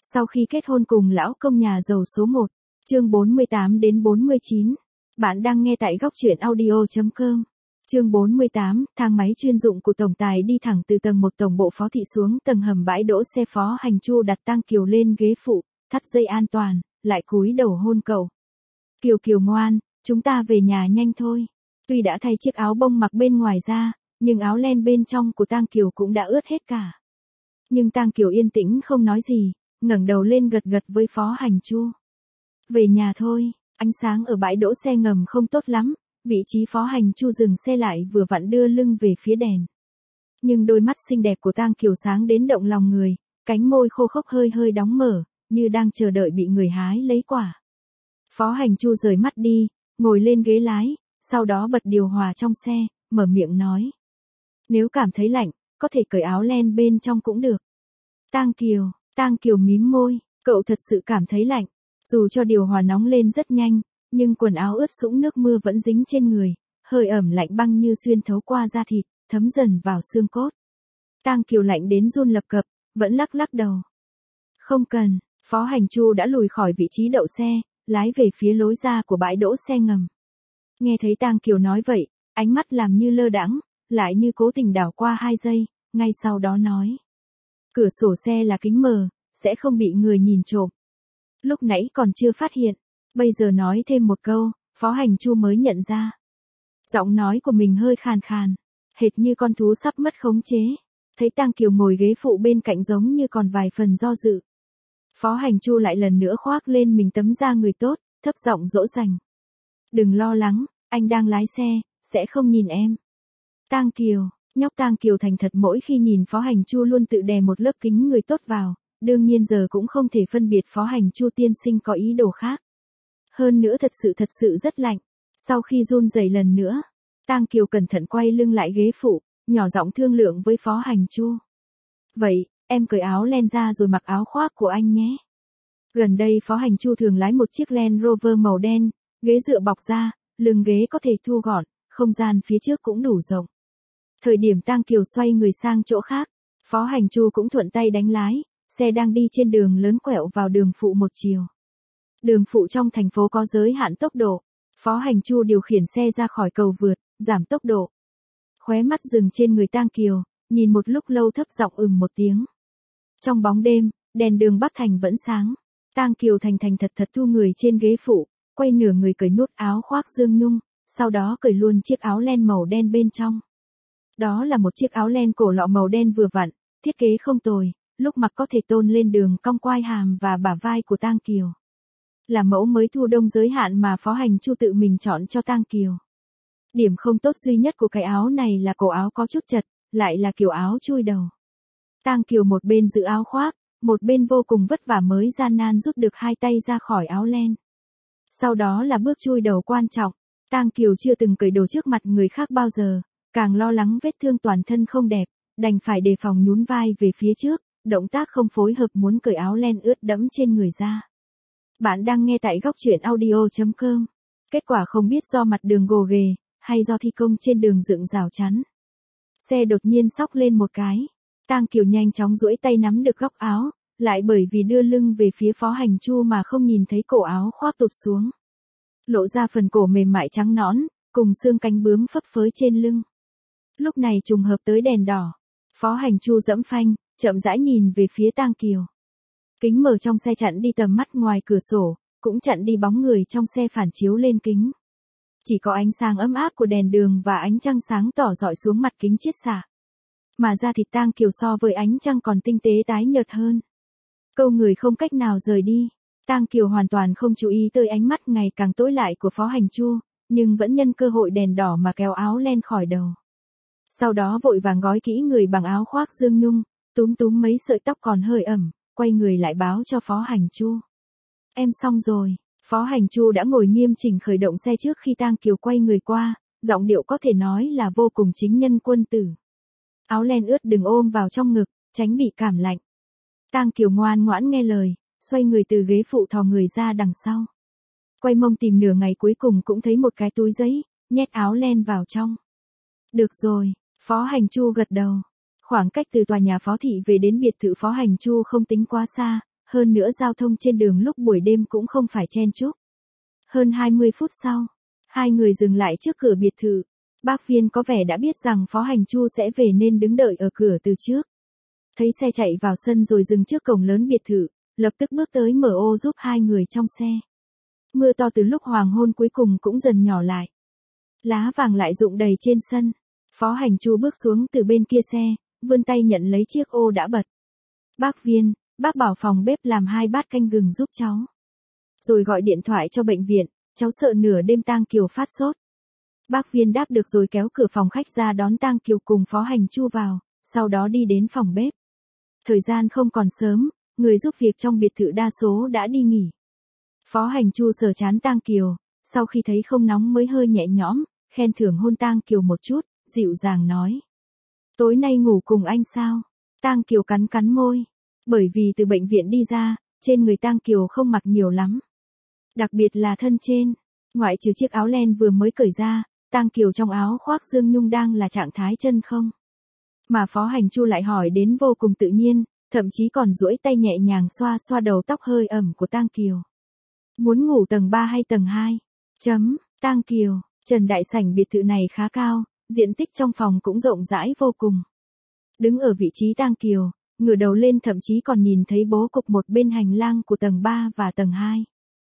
Sau khi kết hôn cùng lão công nhà giàu số 1, chương 48 đến 49. Bạn đang nghe tại góc truyện audio.com. Chương 48, thang máy chuyên dụng của tổng tài đi thẳng từ tầng 1 tổng bộ Phó thị xuống tầng hầm bãi đỗ xe. Phó Hành Chu đặt Tang Kiều lên ghế phụ, thắt dây an toàn, lại cúi đầu hôn cậu. Kiều Kiều ngoan, chúng ta về nhà nhanh thôi. Tuy đã thay chiếc áo bông mặc bên ngoài ra, nhưng áo len bên trong của Tang Kiều cũng đã ướt hết cả. Nhưng Tang Kiều yên tĩnh không nói gì, ngẩng đầu lên gật gật với Phó Hành Chu. Về nhà thôi, ánh sáng ở bãi đỗ xe ngầm không tốt lắm, vị trí Phó Hành Chu dừng xe lại vừa vặn đưa lưng về phía đèn. Nhưng đôi mắt xinh đẹp của Tang Kiều sáng đến động lòng người, cánh môi khô khốc hơi hơi đóng mở, như đang chờ đợi bị người hái lấy quả. Phó Hành Chu rời mắt đi, ngồi lên ghế lái, sau đó bật điều hòa trong xe, mở miệng nói. Nếu cảm thấy lạnh, có thể cởi áo len bên trong cũng được. Tang Kiều mím môi, cậu thật sự cảm thấy lạnh. Dù cho điều hòa nóng lên rất nhanh, nhưng quần áo ướt sũng nước mưa vẫn dính trên người, hơi ẩm lạnh băng như xuyên thấu qua da thịt, thấm dần vào xương cốt. Tang Kiều lạnh đến run lập cập, vẫn lắc lắc đầu. Không cần, Phó Hành Chu đã lùi khỏi vị trí đậu xe, lái về phía lối ra của bãi đỗ xe ngầm. Nghe thấy Tang Kiều nói vậy, ánh mắt làm như lơ đãng, lại như cố tình đảo qua 2 giây, ngay sau đó nói. Cửa sổ xe là kính mờ, sẽ không bị người nhìn trộm. Lúc nãy còn chưa phát hiện, bây giờ nói thêm một câu, Phó Hành Chu mới nhận ra. Giọng nói của mình hơi khàn khàn, hệt như con thú sắp mất khống chế. Thấy Tang Kiều ngồi ghế phụ bên cạnh giống như còn vài phần do dự. Phó Hành Chu lại lần nữa khoác lên mình tấm da người tốt, thấp giọng dỗ dành. Đừng lo lắng, anh đang lái xe, sẽ không nhìn em. Nhóc Tang Kiều thành thật mỗi khi nhìn Phó Hành Chu luôn tự đè một lớp kính người tốt vào, đương nhiên giờ cũng không thể phân biệt Phó Hành Chu tiên sinh có ý đồ khác. Hơn nữa thật sự rất lạnh. Sau khi run rẩy lần nữa, Tang Kiều cẩn thận quay lưng lại ghế phụ, nhỏ giọng thương lượng với Phó Hành Chu. Vậy, em cởi áo len ra rồi mặc áo khoác của anh nhé. Gần đây Phó Hành Chu thường lái một chiếc Land Rover màu đen, ghế dựa bọc da, lưng ghế có thể thu gọn, không gian phía trước cũng đủ rộng. Thời điểm Tang Kiều xoay người sang chỗ khác, Phó Hành Chu cũng thuận tay đánh lái, xe đang đi trên đường lớn quẹo vào đường phụ một chiều. Đường phụ trong thành phố có giới hạn tốc độ, Phó Hành Chu điều khiển xe ra khỏi cầu vượt, giảm tốc độ. Khóe mắt dừng trên người Tang Kiều, nhìn một lúc lâu thấp giọng một tiếng. Trong bóng đêm, đèn đường Bắc Thành vẫn sáng. Tang Kiều thành thật thu người trên ghế phụ, quay nửa người cởi nút áo khoác Dương Nhung, sau đó cởi luôn chiếc áo len màu đen bên trong. Đó là một chiếc áo len cổ lọ màu đen vừa vặn, thiết kế không tồi, lúc mặc có thể tôn lên đường cong quai hàm và bả vai của Tang Kiều. Là mẫu mới thu đông giới hạn mà Phó Hành Chu tự mình chọn cho Tang Kiều. Điểm không tốt duy nhất của cái áo này là cổ áo có chút chật, lại là kiểu áo chui đầu. Tang Kiều một bên giữ áo khoác, một bên vô cùng vất vả mới gian nan rút được 2 tay ra khỏi áo len. Sau đó là bước chui đầu quan trọng. Tang Kiều chưa từng cởi đồ trước mặt người khác bao giờ, càng lo lắng vết thương toàn thân không đẹp, đành phải đề phòng nhún vai về phía trước, động tác không phối hợp muốn cởi áo len ướt đẫm trên người ra. Bạn đang nghe tại góc truyện audio.com. Kết quả không biết do mặt đường gồ ghề, hay do thi công trên đường dựng rào chắn. Xe đột nhiên xóc lên một cái. Tang Kiều nhanh chóng duỗi tay nắm được góc áo, lại bởi vì đưa lưng về phía Phó Hành Chu mà không nhìn thấy cổ áo khoác tụt xuống. Lộ ra phần cổ mềm mại trắng nõn, cùng xương cánh bướm phấp phới trên lưng. Lúc này trùng hợp tới đèn đỏ. Phó Hành Chu giẫm phanh, chậm rãi nhìn về phía Tang Kiều. Kính mở trong xe chặn đi tầm mắt ngoài cửa sổ, cũng chặn đi bóng người trong xe phản chiếu lên kính. Chỉ có ánh sáng ấm áp của đèn đường và ánh trăng sáng tỏ rọi xuống mặt kính chiết xạ. Mà da thịt Tang Kiều so với ánh trăng còn tinh tế tái nhợt hơn. Câu người không cách nào rời đi. Tang Kiều hoàn toàn không chú ý tới ánh mắt ngày càng tối lại của Phó Hành Chu, nhưng vẫn nhân cơ hội đèn đỏ mà kéo áo len khỏi đầu. Sau đó vội vàng gói kỹ người bằng áo khoác Dương Nhung, túm mấy sợi tóc còn hơi ẩm, quay người lại báo cho Phó Hành Chu. Em xong rồi. Phó Hành Chu đã ngồi nghiêm chỉnh khởi động xe trước khi Tang Kiều quay người qua, giọng điệu có thể nói là vô cùng chính nhân quân tử. Áo len ướt đừng ôm vào trong ngực, tránh bị cảm lạnh. Tang Kiều ngoan ngoãn nghe lời, xoay người từ ghế phụ thò người ra đằng sau. Quay mông tìm nửa ngày cuối cùng cũng thấy một cái túi giấy, nhét áo len vào trong. Được rồi, Phó Hành Chu gật đầu. Khoảng cách từ tòa nhà Phó thị về đến biệt thự Phó Hành Chu không tính quá xa, hơn nữa giao thông trên đường lúc buổi đêm cũng không phải chen chúc. Hơn 20 phút sau, hai người dừng lại trước cửa biệt thự. Bác Viên có vẻ đã biết rằng Phó Hành Chu sẽ về nên đứng đợi ở cửa từ trước. Thấy xe chạy vào sân rồi dừng trước cổng lớn biệt thự, lập tức bước tới mở ô giúp hai người trong xe. Mưa to từ lúc hoàng hôn cuối cùng cũng dần nhỏ lại. Lá vàng lại rụng đầy trên sân. Phó Hành Chu bước xuống từ bên kia xe, vươn tay nhận lấy chiếc ô đã bật. Bác Viên, bác bảo phòng bếp làm 2 bát canh gừng giúp cháu. Rồi gọi điện thoại cho bệnh viện, cháu sợ nửa đêm Tang Kiều phát sốt. Bác Viên đáp được rồi kéo cửa phòng khách ra đón Tang Kiều cùng Phó Hành Chu vào, sau đó đi đến phòng bếp. Thời gian không còn sớm, người giúp việc trong biệt thự đa số đã đi nghỉ. Phó Hành Chu sờ trán Tang Kiều, sau khi thấy không nóng mới hơi nhẹ nhõm, khen thưởng hôn Tang Kiều một chút, dịu dàng nói. Tối nay ngủ cùng anh sao? Tang Kiều cắn cắn môi, bởi vì từ bệnh viện đi ra, trên người Tang Kiều không mặc nhiều lắm. Đặc biệt là thân trên, ngoại trừ chiếc áo len vừa mới cởi ra, Tang Kiều trong áo khoác Dương Nhung đang là trạng thái chân không. Mà Phó Hành Chu lại hỏi đến vô cùng tự nhiên, thậm chí còn duỗi tay nhẹ nhàng xoa xoa đầu tóc hơi ẩm của Tang Kiều. Muốn ngủ tầng 3 hay tầng 2? Tang Kiều, trần đại sảnh biệt thự này khá cao, diện tích trong phòng cũng rộng rãi vô cùng. Đứng ở vị trí Tang Kiều, ngửa đầu lên thậm chí còn nhìn thấy bố cục một bên hành lang của tầng 3 và tầng 2.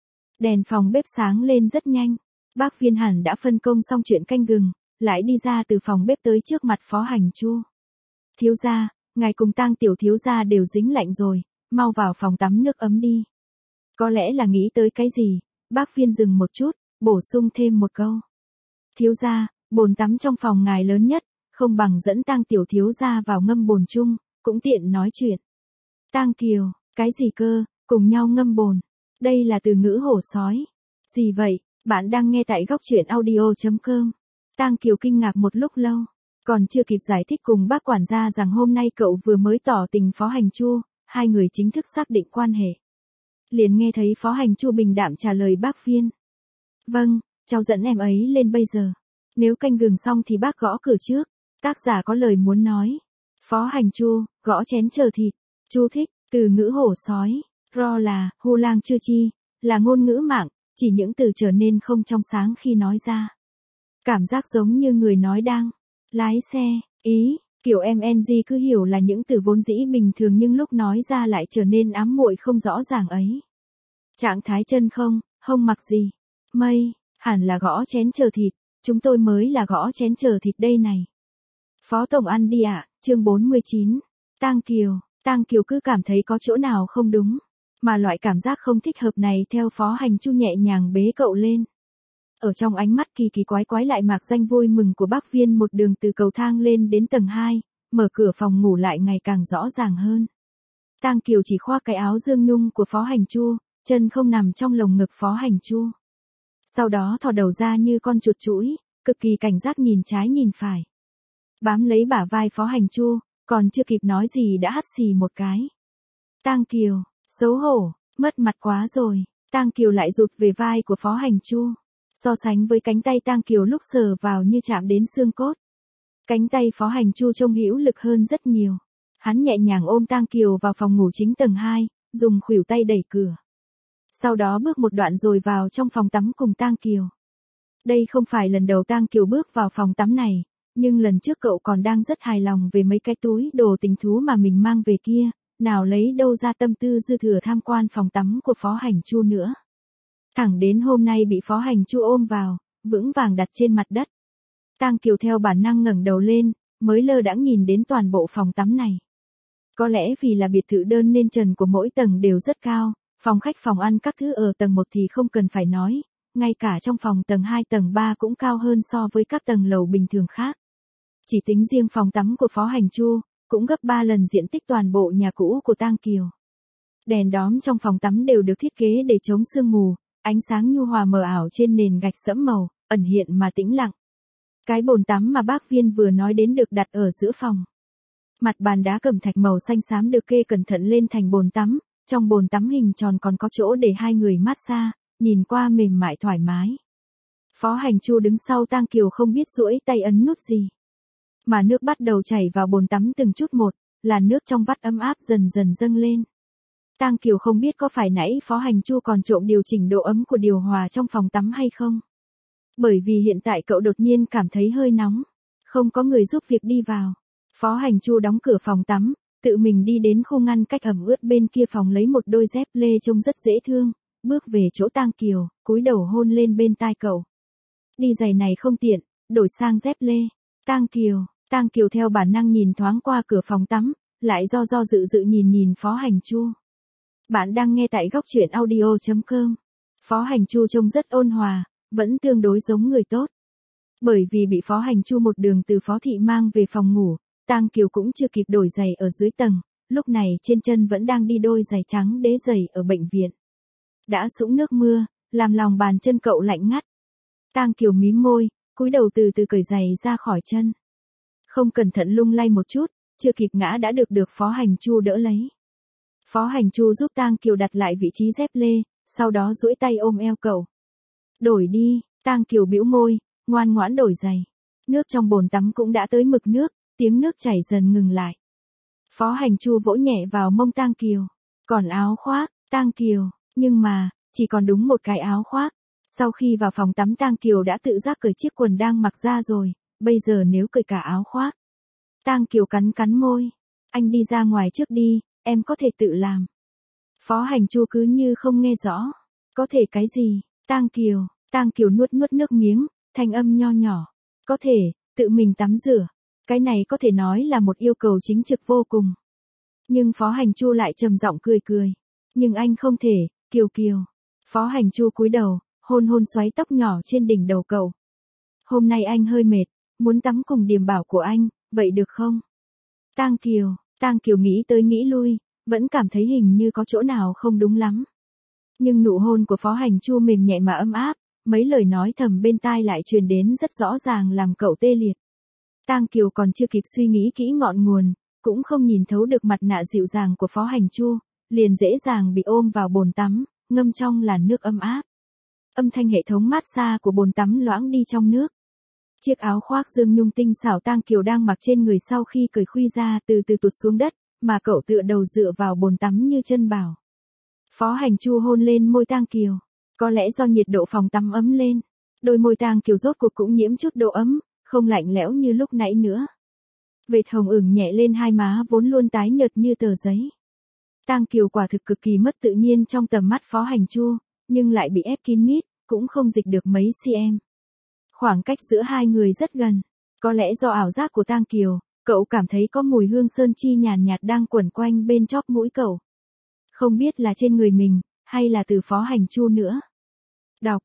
Đèn phòng bếp sáng lên rất nhanh. Bác Viên hẳn đã phân công xong chuyện canh gừng, lại đi ra từ phòng bếp tới trước mặt Phó Hành Chu. Thiếu gia, ngài cùng Tang tiểu thiếu gia đều dính lạnh rồi, mau vào phòng tắm nước ấm đi. Có lẽ là nghĩ tới cái gì, bác Viên dừng một chút, bổ sung thêm một câu. Thiếu gia, bồn tắm trong phòng ngài lớn nhất, không bằng dẫn Tang tiểu thiếu gia vào ngâm bồn chung, cũng tiện nói chuyện. Tang Kiều, cái gì cơ, cùng nhau ngâm bồn. Đây là từ ngữ hổ sói. Gì vậy, bạn đang nghe tại góc truyện audio.com. Tang Kiều kinh ngạc một lúc lâu, còn chưa kịp giải thích cùng bác quản gia rằng hôm nay cậu vừa mới tỏ tình Phó Hành Chu, hai người chính thức xác định quan hệ. Liền nghe thấy Phó Hành Chu bình đạm trả lời bác Viên. Vâng, cháu dẫn em ấy lên bây giờ. Nếu canh gừng xong thì bác gõ cửa trước. Tác giả có lời muốn nói. Phó Hành Chu, gõ chén chờ thịt. Chú thích, từ ngữ hổ sói. Ro là, hu lang chưa chi, là ngôn ngữ mạng, chỉ những từ trở nên không trong sáng khi nói ra. Cảm giác giống như người nói đang lái xe, ý, kiểu MNG cứ hiểu là những từ vốn dĩ bình thường nhưng lúc nói ra lại trở nên ám muội không rõ ràng ấy. Trạng thái chân không, hông mặc gì. Mây, hẳn là gõ chén chờ thịt, chúng tôi mới là gõ chén chờ thịt đây này. Phó Tổng ăn đi ạ, chương 49. Tang Kiều cứ cảm thấy có chỗ nào không đúng. Mà loại cảm giác không thích hợp này theo Phó Hành Chu nhẹ nhàng bế cậu lên. Ở trong ánh mắt kỳ kỳ quái quái lại mạc danh vui mừng của bác Viên một đường từ cầu thang lên đến tầng 2, mở cửa phòng ngủ lại ngày càng rõ ràng hơn. Tang Kiều chỉ khoác cái áo Dương Nhung của Phó Hành Chu, chân không nằm trong lồng ngực Phó Hành Chu. Sau đó thò đầu ra như con chuột chũi, cực kỳ cảnh giác nhìn trái nhìn phải. Bám lấy bả vai Phó Hành Chu, còn chưa kịp nói gì đã hắt xì một cái. Tang Kiều, xấu hổ, mất mặt quá rồi. Tang Kiều lại rụt về vai của Phó Hành Chu. So sánh với cánh tay Tang Kiều lúc sờ vào như chạm đến xương cốt. Cánh tay Phó Hành Chu trông hữu lực hơn rất nhiều. Hắn nhẹ nhàng ôm Tang Kiều vào phòng ngủ chính tầng 2, dùng khuỷu tay đẩy cửa. Sau đó bước một đoạn rồi vào trong phòng tắm cùng Tang Kiều. Đây không phải lần đầu Tang Kiều bước vào phòng tắm này, nhưng lần trước cậu còn đang rất hài lòng về mấy cái túi đồ tình thú mà mình mang về kia, nào lấy đâu ra tâm tư dư thừa tham quan phòng tắm của Phó Hành Chu nữa. Thẳng đến hôm nay bị Phó Hành Chu ôm vào, vững vàng đặt trên mặt đất. Tang Kiều theo bản năng ngẩng đầu lên, mới lơ đãng nhìn đến toàn bộ phòng tắm này. Có lẽ vì là biệt thự đơn nên trần của mỗi tầng đều rất cao, phòng khách phòng ăn các thứ ở tầng 1 thì không cần phải nói, ngay cả trong phòng tầng 2 tầng 3 cũng cao hơn so với các tầng lầu bình thường khác. Chỉ tính riêng phòng tắm của Phó Hành Chu, cũng gấp 3 lần diện tích toàn bộ nhà cũ của Tang Kiều. Đèn đóm trong phòng tắm đều được thiết kế để chống sương mù, ánh sáng nhu hòa mờ ảo trên nền gạch sẫm màu, ẩn hiện mà tĩnh lặng. Cái bồn tắm mà bác Viên vừa nói đến được đặt ở giữa phòng. Mặt bàn đá cẩm thạch màu xanh xám được kê cẩn thận lên thành bồn tắm, trong bồn tắm hình tròn còn có chỗ để hai người massage, nhìn qua mềm mại thoải mái. Phó Hành Chu đứng sau Tang Kiều không biết duỗi tay ấn nút gì. Mà nước bắt đầu chảy vào bồn tắm từng chút một, là nước trong vắt ấm áp dần dần dâng lên. Tang Kiều không biết có phải nãy Phó Hành Chu còn trộm điều chỉnh độ ấm của điều hòa trong phòng tắm hay không. Bởi vì hiện tại cậu đột nhiên cảm thấy hơi nóng. Không có người giúp việc đi vào. Phó Hành Chu đóng cửa phòng tắm, tự mình đi đến khu ngăn cách ẩm ướt bên kia phòng lấy một đôi dép lê trông rất dễ thương, bước về chỗ Tang Kiều, cúi đầu hôn lên bên tai cậu. Đi giày này không tiện, đổi sang dép lê. Tang Kiều theo bản năng nhìn thoáng qua cửa phòng tắm, lại do dự nhìn nhìn Phó Hành Chu. Bạn đang nghe tại góc truyện audio.com. Phó Hành Chu trông rất ôn hòa, vẫn tương đối giống người tốt. Bởi vì bị Phó Hành Chu một đường từ Phó Thị mang về phòng ngủ, Tang Kiều cũng chưa kịp đổi giày ở dưới tầng, lúc này trên chân vẫn đang đi đôi giày trắng đế giày ở bệnh viện. Đã sũng nước mưa, làm lòng bàn chân cậu lạnh ngắt. Tang Kiều mím môi, cúi đầu từ từ cởi giày ra khỏi chân. Không cẩn thận lung lay một chút, chưa kịp ngã đã được Phó Hành Chu đỡ lấy. Phó Hành Chu giúp Tang Kiều đặt lại vị trí dép lê, sau đó duỗi tay ôm eo cậu. Đổi đi, Tang Kiều bĩu môi, ngoan ngoãn đổi giày. Nước trong bồn tắm cũng đã tới mực nước, tiếng nước chảy dần ngừng lại. Phó Hành Chu vỗ nhẹ vào mông Tang Kiều. Còn áo khoác, Tang Kiều, nhưng mà, chỉ còn đúng một cái áo khoác. Sau khi vào phòng tắm Tang Kiều đã tự giác cởi chiếc quần đang mặc ra rồi, bây giờ nếu cởi cả áo khoác. Tang Kiều cắn môi. Anh đi ra ngoài trước đi, em có thể tự làm. Phó Hành Chu cứ như không nghe rõ. Có thể cái gì? Tang Kiều nuốt nước miếng, thanh âm nho nhỏ. Có thể, tự mình tắm rửa. Cái này có thể nói là một yêu cầu chính trực vô cùng. Nhưng Phó Hành Chu lại trầm giọng cười. Nhưng anh không thể, Kiều. Phó Hành Chu cúi đầu, hôn xoáy tóc nhỏ trên đỉnh đầu cậu. Hôm nay anh hơi mệt, muốn tắm cùng Điềm Bảo của anh, vậy được không? Tang Kiều nghĩ tới nghĩ lui, vẫn cảm thấy hình như có chỗ nào không đúng lắm. Nhưng nụ hôn của Phó Hành Chu mềm nhẹ mà ấm áp, mấy lời nói thầm bên tai lại truyền đến rất rõ ràng làm cậu tê liệt. Tang Kiều còn chưa kịp suy nghĩ kỹ ngọn nguồn, cũng không nhìn thấu được mặt nạ dịu dàng của Phó Hành Chu, liền dễ dàng bị ôm vào bồn tắm, ngâm trong làn nước ấm áp. Âm thanh hệ thống massage của bồn tắm loãng đi trong nước. Chiếc áo khoác dương nhung tinh xảo Tang Kiều đang mặc trên người sau khi cởi khuy ra từ từ tụt xuống đất, mà cậu tựa đầu dựa vào bồn tắm như chân bảo. Phó Hành Chu hôn lên môi Tang Kiều. Có lẽ do nhiệt độ phòng tắm ấm lên, đôi môi Tang Kiều rốt cuộc cũng nhiễm chút độ ấm, không lạnh lẽo như lúc nãy nữa. Vệt hồng ửng nhẹ lên hai má vốn luôn tái nhợt như tờ giấy. Tang Kiều quả thực cực kỳ mất tự nhiên trong tầm mắt Phó Hành Chu, nhưng lại bị ép kín mít, cũng không dịch được mấy cm. Khoảng cách giữa hai người rất gần. Có lẽ do ảo giác của Tang Kiều, cậu cảm thấy có mùi hương sơn chi nhàn nhạt đang quẩn quanh bên chóp mũi cậu. Không biết là trên người mình, hay là từ Phó Hành Chu nữa. Đọc,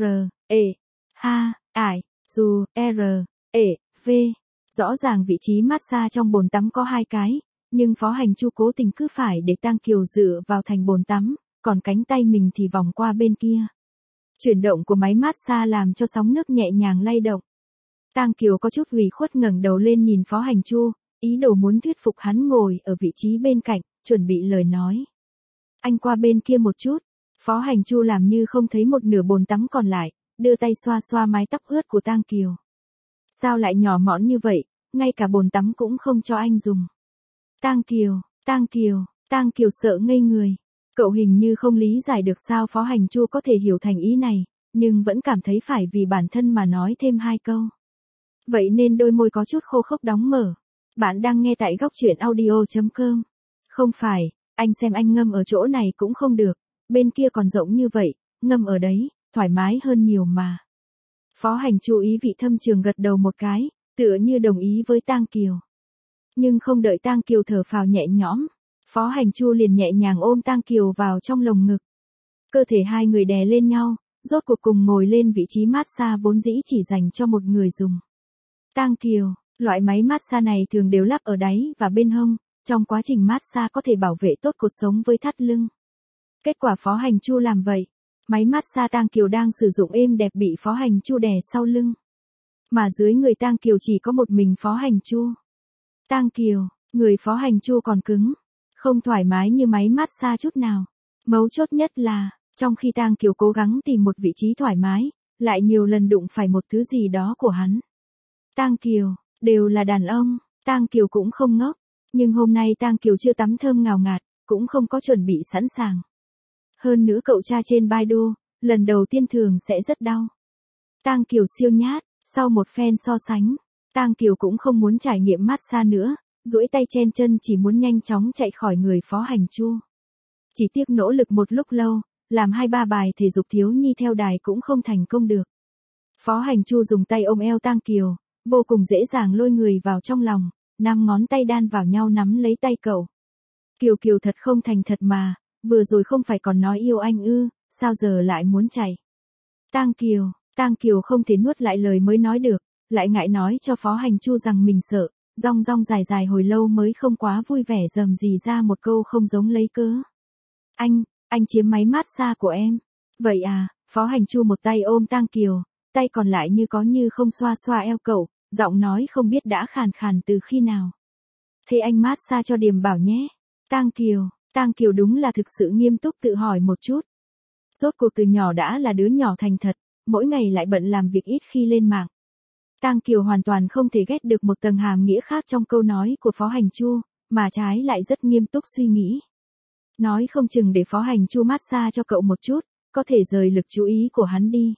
V. Rõ ràng vị trí massage trong bồn tắm có hai cái, nhưng Phó Hành Chu cố tình cứ phải để Tang Kiều dựa vào thành bồn tắm, còn cánh tay mình thì vòng qua bên kia. Chuyển động của máy massage làm cho sóng nước nhẹ nhàng lay động. Tang Kiều có chút ủy khuất ngẩng đầu lên nhìn Phó Hành Chu, ý đồ muốn thuyết phục hắn ngồi ở vị trí bên cạnh, chuẩn bị lời nói. Anh qua bên kia một chút. Phó Hành Chu làm như không thấy một nửa bồn tắm còn lại, đưa tay xoa mái tóc ướt của Tang Kiều. Sao lại nhỏ mọn như vậy, ngay cả bồn tắm cũng không cho anh dùng. Tang Kiều sợ ngây người. Cậu hình như không lý giải được sao Phó Hành Chu có thể hiểu thành ý này, nhưng vẫn cảm thấy phải vì bản thân mà nói thêm hai câu. Vậy nên đôi môi có chút khô khốc đóng mở. Bạn đang nghe tại góc truyện audio.com. Không phải, anh xem anh ngâm ở chỗ này cũng không được, bên kia còn rộng như vậy, ngâm ở đấy, thoải mái hơn nhiều mà. Phó Hành Chu ý vị thâm trường gật đầu một cái, tựa như đồng ý với Tang Kiều. Nhưng không đợi Tang Kiều thở phào nhẹ nhõm, Phó Hành Chu liền nhẹ nhàng ôm Tang Kiều vào trong lồng ngực. Cơ thể hai người đè lên nhau, rốt cuộc cùng ngồi lên vị trí massage vốn dĩ chỉ dành cho một người dùng. Tang Kiều, loại máy massage này thường đều lắp ở đáy và bên hông, trong quá trình massage có thể bảo vệ tốt cột sống với thắt lưng. Kết quả Phó Hành Chu làm vậy. Máy massage Tang Kiều đang sử dụng êm đẹp bị Phó Hành Chu đè sau lưng. Mà dưới người Tang Kiều chỉ có một mình Phó Hành Chu. Tang Kiều, người Phó Hành Chu còn cứng, không thoải mái như máy massage chút nào. Mấu chốt nhất là, trong khi Tang Kiều cố gắng tìm một vị trí thoải mái, lại nhiều lần đụng phải một thứ gì đó của hắn. Tang Kiều, đều là đàn ông, Tang Kiều cũng không ngốc. Nhưng hôm nay Tang Kiều chưa tắm thơm ngào ngạt, cũng không có chuẩn bị sẵn sàng. Hơn nữa cậu tra trên Baidu, lần đầu tiên thường sẽ rất đau. Tang Kiều siêu nhát, sau một phen so sánh, Tang Kiều cũng không muốn trải nghiệm massage nữa, duỗi tay chen chân chỉ muốn nhanh chóng chạy khỏi người Phó Hành Chu. Chỉ tiếc nỗ lực một lúc lâu, làm 2-3 bài thể dục thiếu nhi theo đài cũng không thành công được. Phó Hành Chu dùng tay ôm eo Tang Kiều, vô cùng dễ dàng lôi người vào trong lòng, 5 ngón tay đan vào nhau nắm lấy tay cậu. Kiều Kiều thật không thành thật mà, vừa rồi không phải còn nói yêu anh ư, sao giờ lại muốn chạy. Tang Kiều không thể nuốt lại lời mới nói được, lại ngại nói cho Phó Hành Chu rằng mình sợ, rong rong dài dài hồi lâu mới không quá vui vẻ rầm rì ra một câu không giống lấy cớ. Anh chiếm máy massage của em. Vậy à, Phó Hành Chu một tay ôm Tang Kiều, tay còn lại như có như không xoa xoa eo cậu, giọng nói không biết đã khàn khàn từ khi nào. Thế anh massage cho Điềm Bảo nhé. Tang Kiều đúng là thực sự nghiêm túc tự hỏi một chút. Rốt cuộc từ nhỏ đã là đứa nhỏ thành thật, mỗi ngày lại bận làm việc ít khi lên mạng. Tang Kiều hoàn toàn không thể ghét được một tầng hàm nghĩa khác trong câu nói của Phó Hành Chu, mà trái lại rất nghiêm túc suy nghĩ. Nói không chừng để Phó Hành Chu massage cho cậu một chút, có thể rời lực chú ý của hắn đi.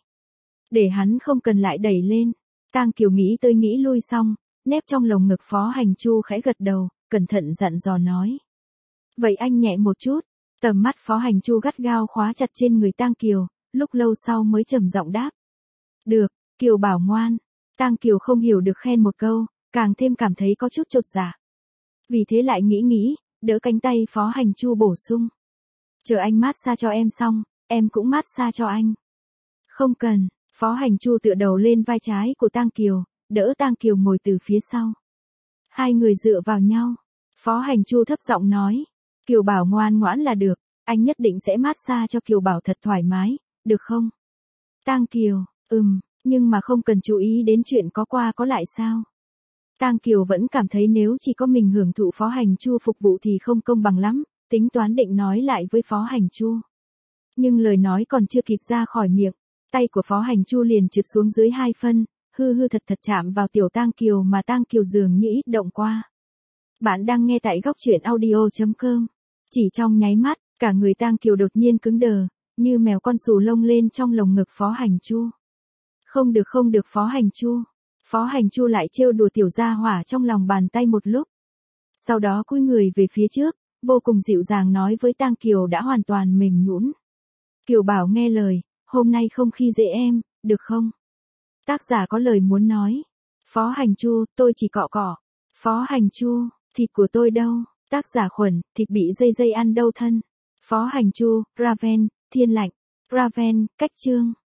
Để hắn không cần lại đẩy lên. Tang Kiều nghĩ tới nghĩ lui xong, nép trong lồng ngực Phó Hành Chu khẽ gật đầu, cẩn thận dặn dò nói. Vậy anh nhẹ một chút. Tầm mắt Phó Hành Chu gắt gao khóa chặt trên người Tang Kiều, lúc lâu sau mới trầm giọng đáp. Được, Kiều Bảo ngoan. Tang Kiều không hiểu được khen một câu, càng thêm cảm thấy có chút chột dạ. Vì thế lại nghĩ, đỡ cánh tay Phó Hành Chu bổ sung. Chờ anh massage cho em xong, em cũng massage cho anh. Không cần, Phó Hành Chu tựa đầu lên vai trái của Tang Kiều, đỡ Tang Kiều ngồi từ phía sau. Hai người dựa vào nhau. Phó Hành Chu thấp giọng nói. Kiều Bảo ngoan ngoãn là được, anh nhất định sẽ massage cho Kiều Bảo thật thoải mái, được không? Tang Kiều, nhưng mà không cần chú ý đến chuyện có qua có lại sao? Tang Kiều vẫn cảm thấy nếu chỉ có mình hưởng thụ Phó Hành Chu phục vụ thì không công bằng lắm, tính toán định nói lại với Phó Hành Chu. Nhưng lời nói còn chưa kịp ra khỏi miệng, tay của Phó Hành Chu liền trượt xuống dưới 2 phân, hư thật chạm vào tiểu Tang Kiều mà Tang Kiều dường như ít động qua. Bạn đang nghe tại góc truyện audio.com. Chỉ trong nháy mắt, cả người Tang Kiều đột nhiên cứng đờ, như mèo con xù lông lên trong lồng ngực Phó Hành Chu. Không được Phó Hành Chu. Phó Hành Chu lại trêu đùa tiểu gia hỏa trong lòng bàn tay một lúc. Sau đó cúi người về phía trước, vô cùng dịu dàng nói với Tang Kiều đã hoàn toàn mềm nhũn. Kiều Bảo nghe lời, hôm nay không khi dễ em, được không? Tác giả có lời muốn nói. Phó Hành Chu, tôi chỉ cọ cọ. Phó Hành Chu, thịt của tôi đâu? Tác giả Khuẩn, thịt bị dây ăn đâu thân. Phó Hành Chu, Raven, Thiên Lạnh. Raven, cách chương.